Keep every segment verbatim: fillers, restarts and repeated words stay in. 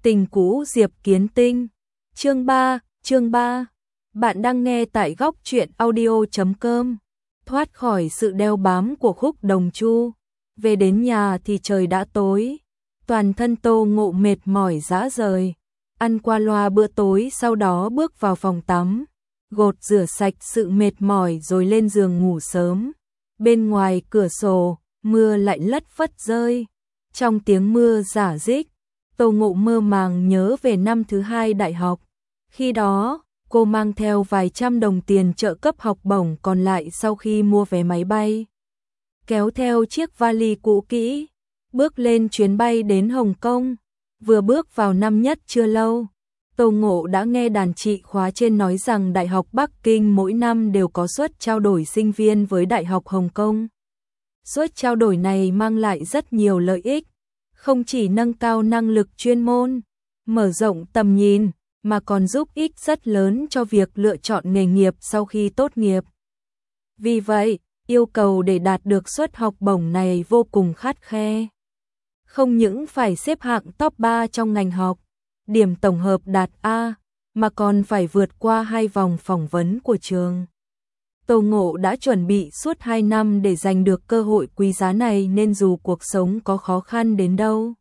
Tình cũ Diệp Kiến Tinh. Chương ba, chương ba. Bạn đang nghe tại góc truyện audio chấm com. Thoát khỏi sự đeo bám của Khúc Đồng Chu, về đến nhà thì trời đã tối. Toàn thân Tô Ngộ mệt mỏi rã rời, ăn qua loa bữa tối, sau đó bước vào phòng tắm, gột rửa sạch sự mệt mỏi rồi lên giường ngủ sớm. Bên ngoài cửa sổ, mưa lại lất phất rơi. Trong tiếng mưa rả rích, Tô Ngộ mơ màng nhớ về năm thứ hai đại học. Khi đó, cô mang theo vài trăm đồng tiền trợ cấp học bổng còn lại sau khi mua vé máy bay. Kéo theo chiếc vali cũ kỹ, bước lên chuyến bay đến Hồng Kông. Vừa bước vào năm nhất chưa lâu, Tô Ngộ đã nghe đàn chị khóa trên nói rằng Đại học Bắc Kinh mỗi năm đều có suất trao đổi sinh viên với Đại học Hồng Kông. Suất trao đổi này mang lại rất nhiều lợi ích, không chỉ nâng cao năng lực chuyên môn, mở rộng tầm nhìn, mà còn giúp ích rất lớn cho việc lựa chọn nghề nghiệp sau khi tốt nghiệp. Vì vậy, yêu cầu để đạt được suất học bổng này vô cùng khắt khe. Không những phải xếp hạng top ba trong ngành học, điểm tổng hợp đạt A, mà còn phải vượt qua hai vòng phỏng vấn của trường. Tô Ngộ đã chuẩn bị suốt hai năm để giành được cơ hội quý giá này, nên dù cuộc sống có khó khăn đến đâu,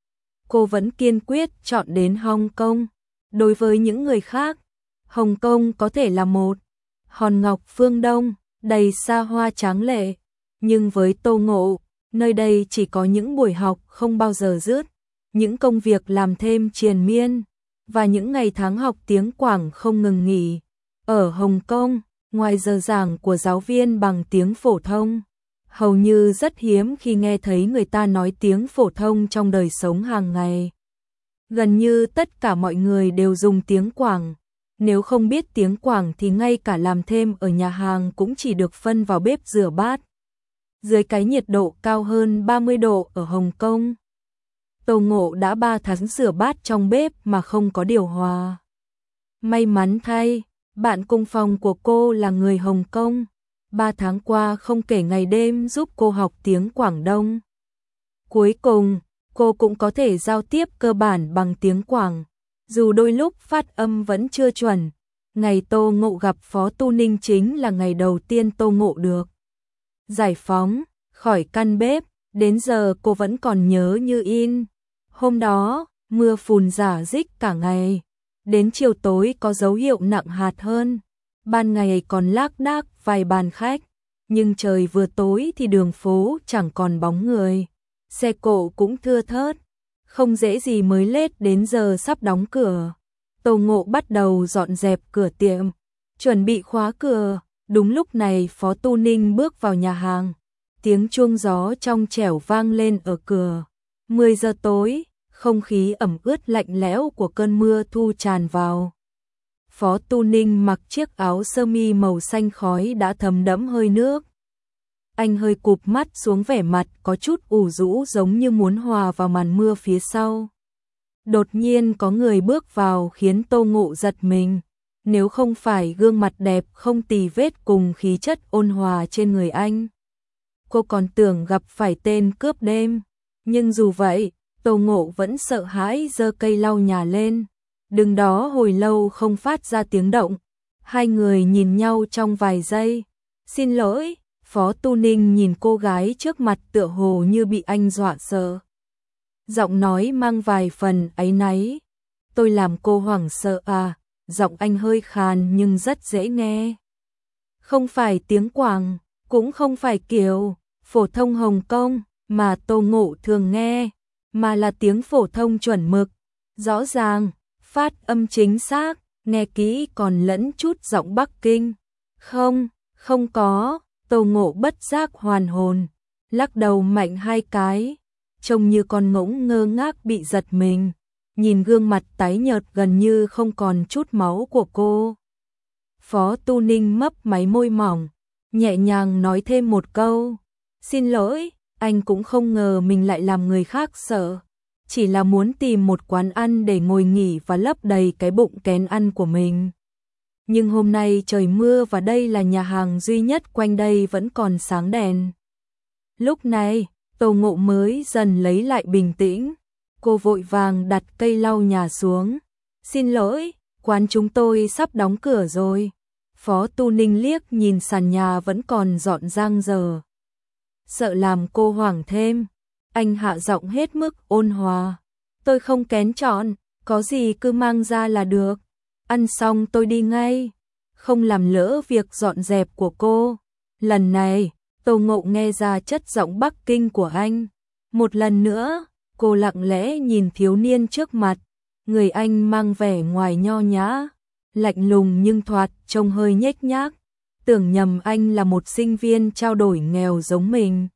cô vẫn kiên quyết chọn đến Hồng Kông. Đối với những người khác, Hồng Kông có thể là một hòn ngọc phương Đông đầy xa hoa tráng lệ, nhưng với Tô Ngộ, nơi đây chỉ có những buổi học không bao giờ dứt, những công việc làm thêm triền miên, và những ngày tháng học tiếng Quảng không ngừng nghỉ. Ở Hồng Kông, ngoài giờ giảng của giáo viên bằng tiếng phổ thông, hầu như rất hiếm khi nghe thấy người ta nói tiếng phổ thông trong đời sống hàng ngày. Gần như tất cả mọi người đều dùng tiếng Quảng. Nếu không biết tiếng Quảng thì ngay cả làm thêm ở nhà hàng cũng chỉ được phân vào bếp rửa bát. Dưới cái nhiệt độ cao hơn ba mươi độ ở Hồng Kông, Tô Ngộ đã ba tháng rửa bát trong bếp mà không có điều hòa. May mắn thay, bạn cùng phòng của cô là người Hồng Kông, ba tháng qua không kể ngày đêm giúp cô học tiếng Quảng Đông. Cuối cùng, cô cũng có thể giao tiếp cơ bản bằng tiếng Quảng, dù đôi lúc phát âm vẫn chưa chuẩn. Ngày Tô Ngộ gặp Phó Tu Ninh chính là ngày đầu tiên Tô Ngộ được giải phóng khỏi căn bếp, đến giờ cô vẫn còn nhớ như in. Hôm đó, mưa phùn rả rích cả ngày, đến chiều tối có dấu hiệu nặng hạt hơn. Ban ngày còn lác đác vài bàn khách, nhưng trời vừa tối thì đường phố chẳng còn bóng người, xe cộ cũng thưa thớt, không dễ gì mới lết đến giờ sắp đóng cửa. Tô Ngộ bắt đầu dọn dẹp cửa tiệm, chuẩn bị khóa cửa. Đúng lúc này Phó Tu Ninh bước vào nhà hàng, tiếng chuông gió trong trẻo vang lên ở cửa. mười giờ tối, không khí ẩm ướt lạnh lẽo của cơn mưa thu tràn vào. Phó Tu Ninh mặc chiếc áo sơ mi màu xanh khói đã thấm đẫm hơi nước. Anh hơi cụp mắt xuống, vẻ mặt có chút ủ rũ giống như muốn hòa vào màn mưa phía sau. Đột nhiên có người bước vào khiến Tô Ngộ giật mình. Nếu không phải gương mặt đẹp không tì vết cùng khí chất ôn hòa trên người anh, cô còn tưởng gặp phải tên cướp đêm. Nhưng dù vậy, Tô Ngộ vẫn sợ hãi giơ cây lau nhà lên, đứng đó hồi lâu không phát ra tiếng động. Hai người nhìn nhau trong vài giây. Xin lỗi. Phó Tu Ninh nhìn cô gái trước mặt tựa hồ như bị anh dọa sợ, giọng nói mang vài phần áy náy. Tôi làm cô hoảng sợ à? Giọng anh hơi khàn nhưng rất dễ nghe. Không phải tiếng Quảng, cũng không phải kiểu phổ thông Hồng Kông mà Tô Ngộ thường nghe, mà là tiếng phổ thông chuẩn mực, rõ ràng, phát âm chính xác, nghe kỹ còn lẫn chút giọng Bắc Kinh. Không, không có. Tô Ngộ bất giác hoàn hồn, lắc đầu mạnh hai cái, trông như con ngỗng ngơ ngác bị giật mình, nhìn gương mặt tái nhợt gần như không còn chút máu của cô. Phó Tu Ninh mấp máy môi mỏng, nhẹ nhàng nói thêm một câu. Xin lỗi. Anh cũng không ngờ mình lại làm người khác sợ, chỉ là muốn tìm một quán ăn để ngồi nghỉ và lấp đầy cái bụng kén ăn của mình. Nhưng hôm nay trời mưa và đây là nhà hàng duy nhất quanh đây vẫn còn sáng đèn. Lúc này, Tô Ngộ mới dần lấy lại bình tĩnh. Cô vội vàng đặt cây lau nhà xuống. Xin lỗi, quán chúng tôi sắp đóng cửa rồi. Phó Tu Ninh liếc nhìn sàn nhà vẫn còn dọn dang dở. Sợ làm cô hoảng thêm, anh hạ giọng hết mức ôn hòa. Tôi không kén chọn, có gì cứ mang ra là được. Ăn xong tôi đi ngay, không làm lỡ việc dọn dẹp của cô. Lần này, Tô Ngộ nghe ra chất giọng Bắc Kinh của anh. Một lần nữa, cô lặng lẽ nhìn thiếu niên trước mặt. Người anh mang vẻ ngoài nho nhã, lạnh lùng nhưng thoạt trông hơi nhếch nhác. Tưởng nhầm anh là một sinh viên trao đổi nghèo giống mình.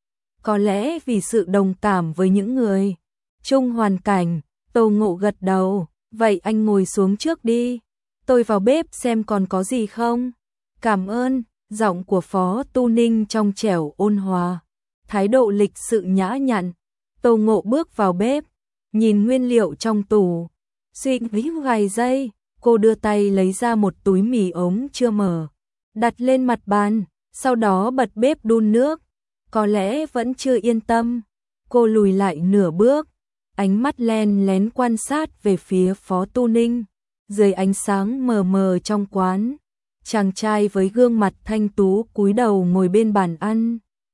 Có lẽ vì sự đồng cảm với những người chung hoàn cảnh, Tô Ngộ gật đầu. Vậy anh ngồi xuống trước đi, tôi vào bếp xem còn có gì không. Cảm ơn. Giọng của Phó Tu Ninh trong trẻo ôn hòa, thái độ lịch sự nhã nhặn. Tô Ngộ bước vào bếp, nhìn nguyên liệu trong tủ, suy nghĩ vài giây, cô đưa tay lấy ra một túi mì ống chưa mở, đặt lên mặt bàn, sau đó bật bếp đun nước. Có lẽ vẫn chưa yên tâm, cô lùi lại nửa bước, ánh mắt len lén quan sát về phía Phó Tu Ninh. Dưới ánh sáng mờ mờ trong quán, chàng trai với gương mặt thanh tú cúi đầu ngồi bên bàn ăn.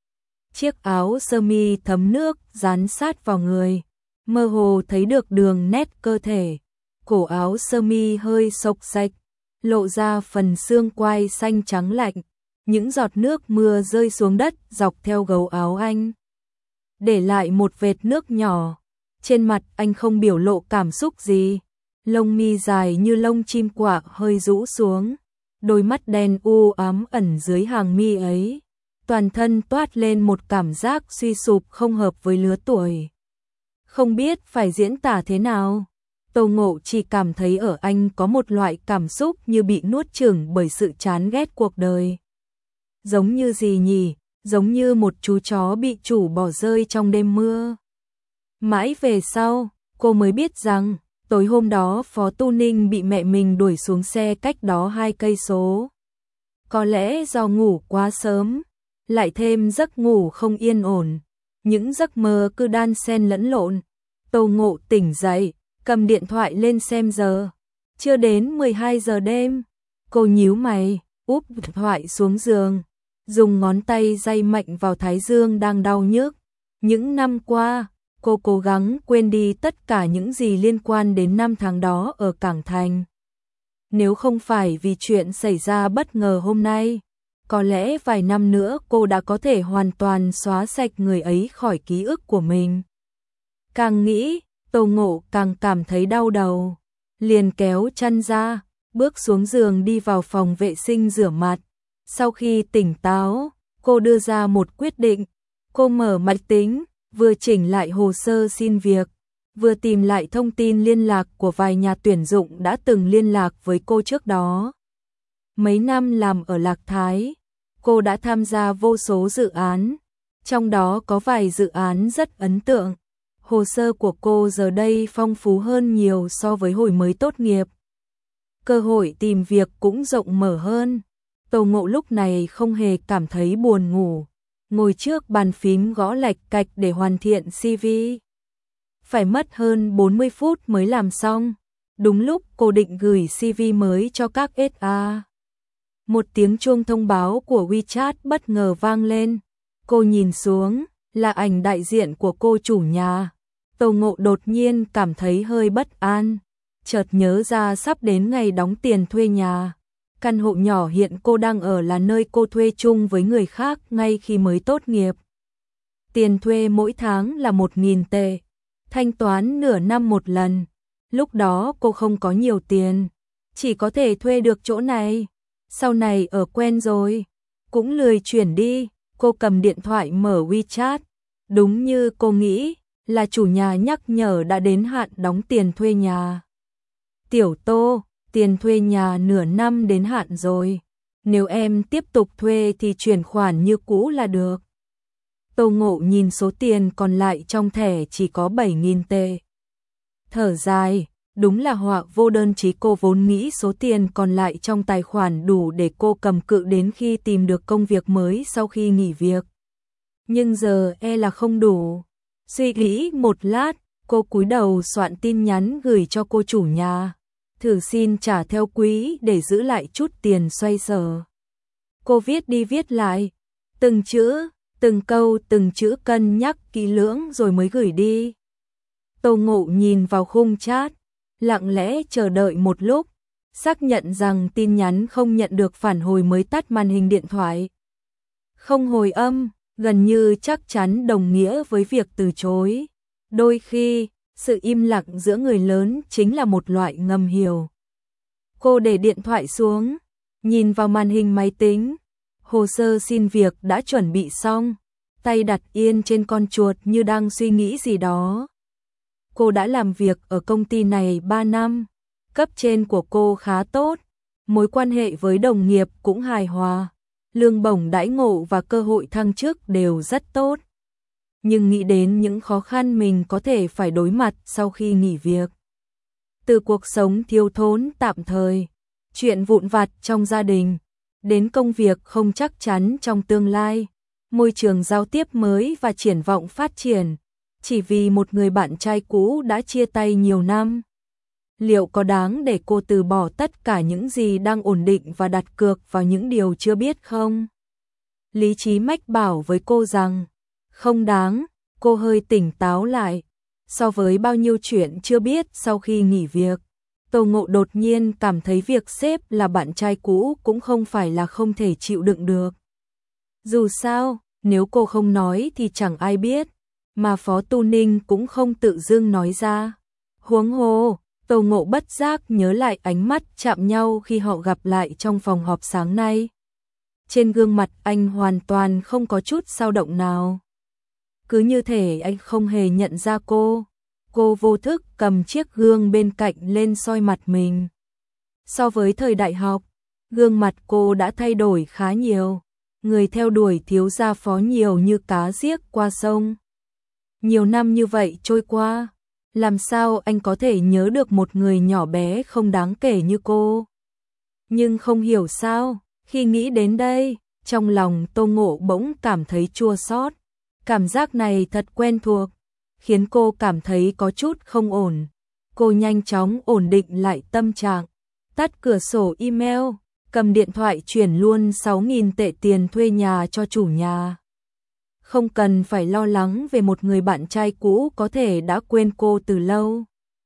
Chiếc áo sơ mi thấm nước dán sát vào người, mơ hồ thấy được đường nét cơ thể. Cổ áo sơ mi hơi xộc xạch, lộ ra phần xương quai xanh trắng lạnh. Những giọt nước mưa rơi xuống đất dọc theo gấu áo anh, để lại một vệt nước nhỏ. Trên mặt anh không biểu lộ cảm xúc gì, lông mi dài như lông chim quạ hơi rũ xuống. Đôi mắt đen u ám ẩn dưới hàng mi ấy, toàn thân toát lên một cảm giác suy sụp không hợp với lứa tuổi. Không biết phải diễn tả thế nào, Tô Ngộ chỉ cảm thấy ở anh có một loại cảm xúc như bị nuốt chửng bởi sự chán ghét cuộc đời. Giống như gì nhỉ, giống như một chú chó bị chủ bỏ rơi trong đêm mưa. Mãi về sau, cô mới biết rằng tối hôm đó Phó Tu Ninh bị mẹ mình đuổi xuống xe cách đó hai cây số. Có lẽ do ngủ quá sớm, lại thêm giấc ngủ không yên ổn, những giấc mơ cứ đan xen lẫn lộn. Tô Ngộ tỉnh dậy, cầm điện thoại lên xem giờ. Chưa đến mười hai giờ đêm. Cô nhíu mày, úp điện thoại xuống giường, dùng ngón tay day mạnh vào thái dương đang đau nhức. Những năm qua, cô cố gắng quên đi tất cả những gì liên quan đến năm tháng đó ở Cảng Thành. Nếu không phải vì chuyện xảy ra bất ngờ hôm nay, có lẽ vài năm nữa cô đã có thể hoàn toàn xóa sạch người ấy khỏi ký ức của mình. Càng nghĩ, Tô Ngộ càng cảm thấy đau đầu, liền kéo chăn ra, bước xuống giường đi vào phòng vệ sinh rửa mặt. Sau khi tỉnh táo, cô đưa ra một quyết định. Cô mở máy tính, vừa chỉnh lại hồ sơ xin việc, vừa tìm lại thông tin liên lạc của vài nhà tuyển dụng đã từng liên lạc với cô trước đó. Mấy năm làm ở Lạc Thái, cô đã tham gia vô số dự án, trong đó có vài dự án rất ấn tượng. Hồ sơ của cô giờ đây phong phú hơn nhiều so với hồi mới tốt nghiệp. Cơ hội tìm việc cũng rộng mở hơn. Tô Ngộ lúc này không hề cảm thấy buồn ngủ, ngồi trước bàn phím gõ lạch cạch để hoàn thiện xê vê. Phải mất hơn bốn mươi phút mới làm xong. Đúng lúc cô định gửi xê vê mới cho các ét a, một tiếng chuông thông báo của WeChat bất ngờ vang lên. Cô nhìn xuống, là ảnh đại diện của cô chủ nhà. Tô Ngộ đột nhiên cảm thấy hơi bất an, chợt nhớ ra sắp đến ngày đóng tiền thuê nhà. Căn hộ nhỏ hiện cô đang ở là nơi cô thuê chung với người khác ngay khi mới tốt nghiệp. Tiền thuê mỗi tháng là một nghìn tệ, thanh toán nửa năm một lần. Lúc đó cô không có nhiều tiền, chỉ có thể thuê được chỗ này. Sau này ở quen rồi, cũng lười chuyển đi, cô cầm điện thoại mở WeChat. Đúng như cô nghĩ, là chủ nhà nhắc nhở đã đến hạn đóng tiền thuê nhà. Tiểu Tô, tiền thuê nhà nửa năm đến hạn rồi, nếu em tiếp tục thuê thì chuyển khoản như cũ là được. Tô Ngộ nhìn số tiền còn lại trong thẻ chỉ có bảy nghìn tệ. Thở dài, đúng là họa vô đơn chí. Cô vốn nghĩ số tiền còn lại trong tài khoản đủ để cô cầm cự đến khi tìm được công việc mới sau khi nghỉ việc. Nhưng giờ e là không đủ. Suy nghĩ một lát, Cô cúi đầu soạn tin nhắn gửi cho cô chủ nhà, thử xin trả theo quý để giữ lại chút tiền xoay sở. Cô viết đi viết lại, từng chữ, từng câu, từng chữ cân nhắc kỹ lưỡng rồi mới gửi đi. Tô Ngộ nhìn vào khung chat, lặng lẽ chờ đợi một lúc, xác nhận rằng tin nhắn không nhận được phản hồi mới tắt màn hình điện thoại. Không hồi âm, gần như chắc chắn đồng nghĩa với việc từ chối. Đôi khi, sự im lặng giữa người lớn chính là một loại ngầm hiểu. Cô để điện thoại xuống, nhìn vào màn hình máy tính. Hồ sơ xin việc đã chuẩn bị xong, tay đặt yên trên con chuột như đang suy nghĩ gì đó. Cô đã làm việc ở công ty này ba năm, cấp trên của cô khá tốt, mối quan hệ với đồng nghiệp cũng hài hòa, lương bổng đãi ngộ và cơ hội thăng chức đều rất tốt. Nhưng nghĩ đến những khó khăn mình có thể phải đối mặt sau khi nghỉ việc. Từ cuộc sống thiếu thốn tạm thời, chuyện vụn vặt trong gia đình, đến công việc không chắc chắn trong tương lai, môi trường giao tiếp mới và triển vọng phát triển, chỉ vì một người bạn trai cũ đã chia tay nhiều năm. Liệu có đáng để cô từ bỏ tất cả những gì đang ổn định và đặt cược vào những điều chưa biết không? Lý trí mách bảo với cô rằng, không đáng. Cô hơi tỉnh táo lại. So với bao nhiêu chuyện chưa biết sau khi nghỉ việc, Tô Ngộ đột nhiên cảm thấy việc sếp là bạn trai cũ cũng không phải là không thể chịu đựng được. Dù sao, nếu cô không nói thì chẳng ai biết, mà Phó Tu Ninh cũng không tự dưng nói ra. Huống hồ, Tô Ngộ bất giác nhớ lại ánh mắt chạm nhau khi họ gặp lại trong phòng họp sáng nay. Trên gương mặt anh hoàn toàn không có chút dao động nào. Cứ như thể anh không hề nhận ra cô. Cô vô thức cầm chiếc gương bên cạnh lên soi mặt mình. So với thời đại học, gương mặt cô đã thay đổi khá nhiều. Người theo đuổi thiếu gia phó nhiều như cá giết qua sông. Nhiều năm như vậy trôi qua, làm sao anh có thể nhớ được một người nhỏ bé không đáng kể như cô? Nhưng không hiểu sao, khi nghĩ đến đây, trong lòng Tô Ngộ bỗng cảm thấy chua xót. Cảm giác này thật quen thuộc, khiến cô cảm thấy có chút không ổn. Cô nhanh chóng ổn định lại tâm trạng, tắt cửa sổ email, cầm điện thoại chuyển luôn sáu nghìn tệ tiền thuê nhà cho chủ nhà. Không cần phải lo lắng về một người bạn trai cũ có thể đã quên cô từ lâu.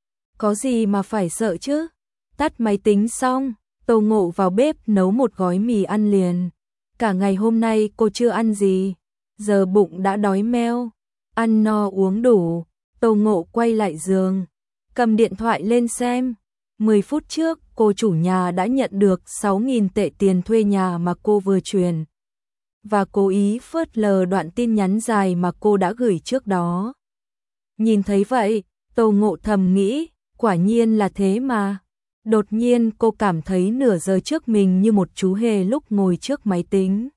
Có gì mà phải sợ chứ? Tắt máy tính xong, Tô Ngộ vào bếp nấu một gói mì ăn liền. Cả ngày hôm nay cô chưa ăn gì, giờ bụng đã đói meo. Ăn no uống đủ, Tô Ngộ quay lại giường, cầm điện thoại lên xem. mười phút trước, cô chủ nhà đã nhận được sáu nghìn tệ tiền thuê nhà mà cô vừa truyền, và cố ý phớt lờ đoạn tin nhắn dài mà cô đã gửi trước đó. Nhìn thấy vậy, Tô Ngộ thầm nghĩ, quả nhiên là thế mà. Đột nhiên cô cảm thấy nửa giờ trước mình như một chú hề lúc ngồi trước máy tính.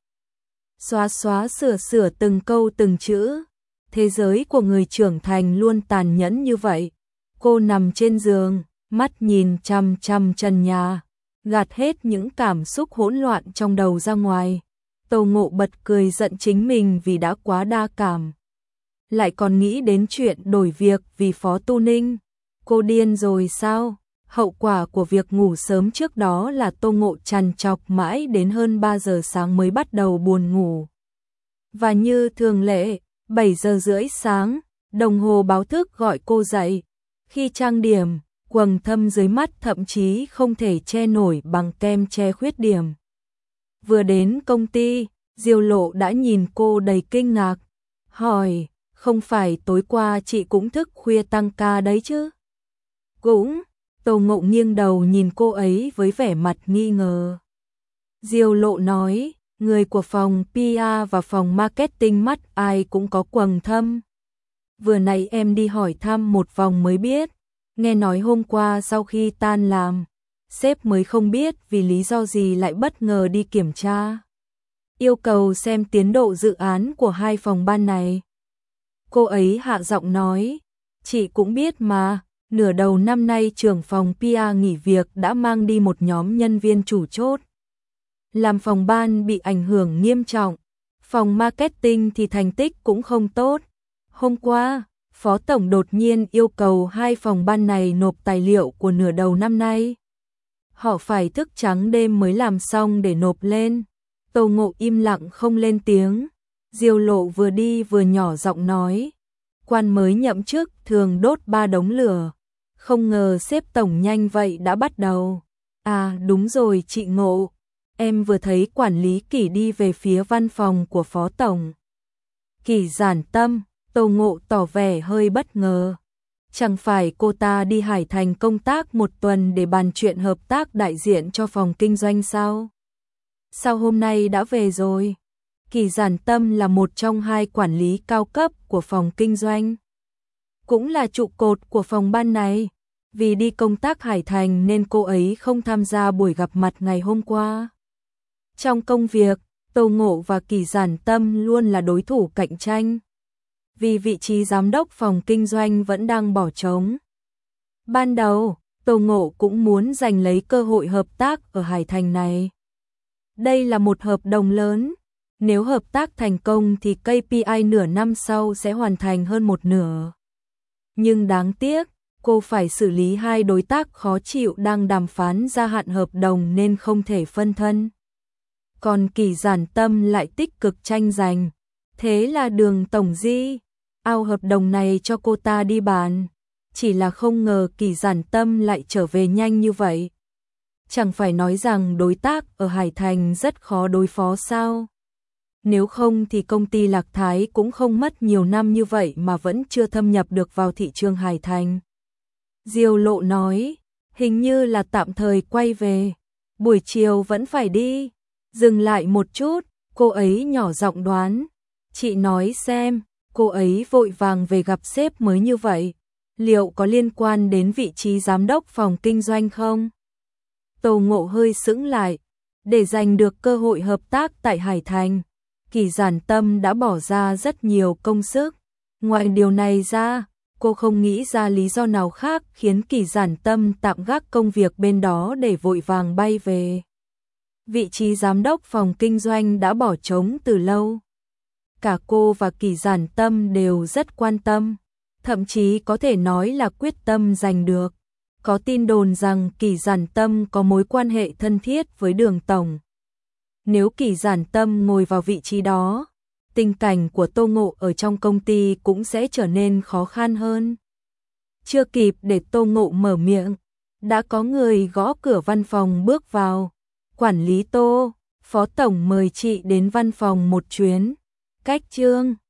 Xóa xóa sửa sửa từng câu từng chữ. Thế giới của người trưởng thành luôn tàn nhẫn như vậy. Cô nằm trên giường, mắt nhìn chằm chằm trần nhà, gạt hết những cảm xúc hỗn loạn trong đầu ra ngoài. Tô Ngộ bật cười giận chính mình vì đã quá đa cảm. Lại còn nghĩ đến chuyện đổi việc vì Phó Tu Ninh. Cô điên rồi sao? Hậu quả của việc ngủ sớm trước đó là Tô Ngộ trằn trọc mãi đến hơn ba giờ sáng mới bắt đầu buồn ngủ. Và như thường lệ, bảy giờ rưỡi sáng, đồng hồ báo thức gọi cô dậy. Khi trang điểm, quầng thâm dưới mắt thậm chí không thể che nổi bằng kem che khuyết điểm. Vừa đến công ty, Diêu Lộ đã nhìn cô đầy kinh ngạc, hỏi, không phải tối qua chị cũng thức khuya tăng ca đấy chứ? Cũng. Tô Ngộ nghiêng đầu nhìn cô ấy với vẻ mặt nghi ngờ. Diêu Lộ nói, người của phòng pê e và phòng marketing mắt ai cũng có quầng thâm. Vừa nãy em đi hỏi thăm một vòng mới biết, nghe nói hôm qua sau khi tan làm, sếp mới không biết vì lý do gì lại bất ngờ đi kiểm tra, yêu cầu xem tiến độ dự án của hai phòng ban này. Cô ấy hạ giọng nói, chị cũng biết mà. Nửa đầu năm nay trưởng phòng pê e nghỉ việc đã mang đi một nhóm nhân viên chủ chốt, làm phòng ban bị ảnh hưởng nghiêm trọng. Phòng marketing thì thành tích cũng không tốt. Hôm qua, Phó Tổng đột nhiên yêu cầu hai phòng ban này nộp tài liệu của nửa đầu năm nay. Họ phải thức trắng đêm mới làm xong để nộp lên. Tô Ngộ im lặng không lên tiếng. Diêu Lộ vừa đi vừa nhỏ giọng nói. Quan mới nhậm chức thường đốt ba đống lửa. Không ngờ sếp Tổng nhanh vậy đã bắt đầu. À đúng rồi chị Ngộ. Em vừa thấy quản lý Kỷ đi về phía văn phòng của Phó Tổng. Kỷ Giản Tâm. Tô Ngộ tỏ vẻ hơi bất ngờ. Chẳng phải cô ta đi Hải Thành công tác một tuần để bàn chuyện hợp tác đại diện cho phòng kinh doanh sao? Sao hôm nay đã về rồi? Kỷ Giản Tâm là một trong hai quản lý cao cấp của phòng kinh doanh. Cũng là trụ cột của phòng ban này. Vì đi công tác Hải Thành nên cô ấy không tham gia buổi gặp mặt ngày hôm qua. Trong công việc, Tô Ngộ và Kỷ Giản Tâm luôn là đối thủ cạnh tranh. Vì vị trí giám đốc phòng kinh doanh vẫn đang bỏ trống. Ban đầu, Tô Ngộ cũng muốn giành lấy cơ hội hợp tác ở Hải Thành này. Đây là một hợp đồng lớn. Nếu hợp tác thành công thì ca pê i nửa năm sau sẽ hoàn thành hơn một nửa. Nhưng đáng tiếc, cô phải xử lý hai đối tác khó chịu đang đàm phán gia hạn hợp đồng nên không thể phân thân. Còn Kỷ Giản Tâm lại tích cực tranh giành. Thế là Đường tổng giám ao hợp đồng này cho cô ta đi bàn. Chỉ là không ngờ Kỷ Giản Tâm lại trở về nhanh như vậy. Chẳng phải nói rằng đối tác ở Hải Thành rất khó đối phó sao? Nếu không thì công ty Lạc Thái cũng không mất nhiều năm như vậy mà vẫn chưa thâm nhập được vào thị trường Hải Thành. Diêu Lộ nói, hình như là tạm thời quay về, buổi chiều vẫn phải đi. Dừng lại một chút, cô ấy nhỏ giọng đoán, chị nói xem, cô ấy vội vàng về gặp sếp mới như vậy, liệu có liên quan đến vị trí giám đốc phòng kinh doanh không? Tô Ngộ hơi sững lại, để giành được cơ hội hợp tác tại Hải Thành, Kỷ Giản Tâm đã bỏ ra rất nhiều công sức. Ngoài điều này ra, cô không nghĩ ra lý do nào khác khiến Kỷ Giản Tâm tạm gác công việc bên đó để vội vàng bay về. Vị trí giám đốc phòng kinh doanh đã bỏ trống từ lâu. Cả cô và Kỷ Giản Tâm đều rất quan tâm, thậm chí có thể nói là quyết tâm giành được. Có tin đồn rằng Kỷ Giản Tâm có mối quan hệ thân thiết với Đường tổng. Nếu Kỷ Giản Tâm ngồi vào vị trí đó, tình cảnh của Tô Ngộ ở trong công ty cũng sẽ trở nên khó khăn hơn. Chưa kịp để Tô Ngộ mở miệng, đã có người gõ cửa văn phòng bước vào. Quản lý Tô, Phó Tổng mời chị đến văn phòng một chuyến. Cách Trương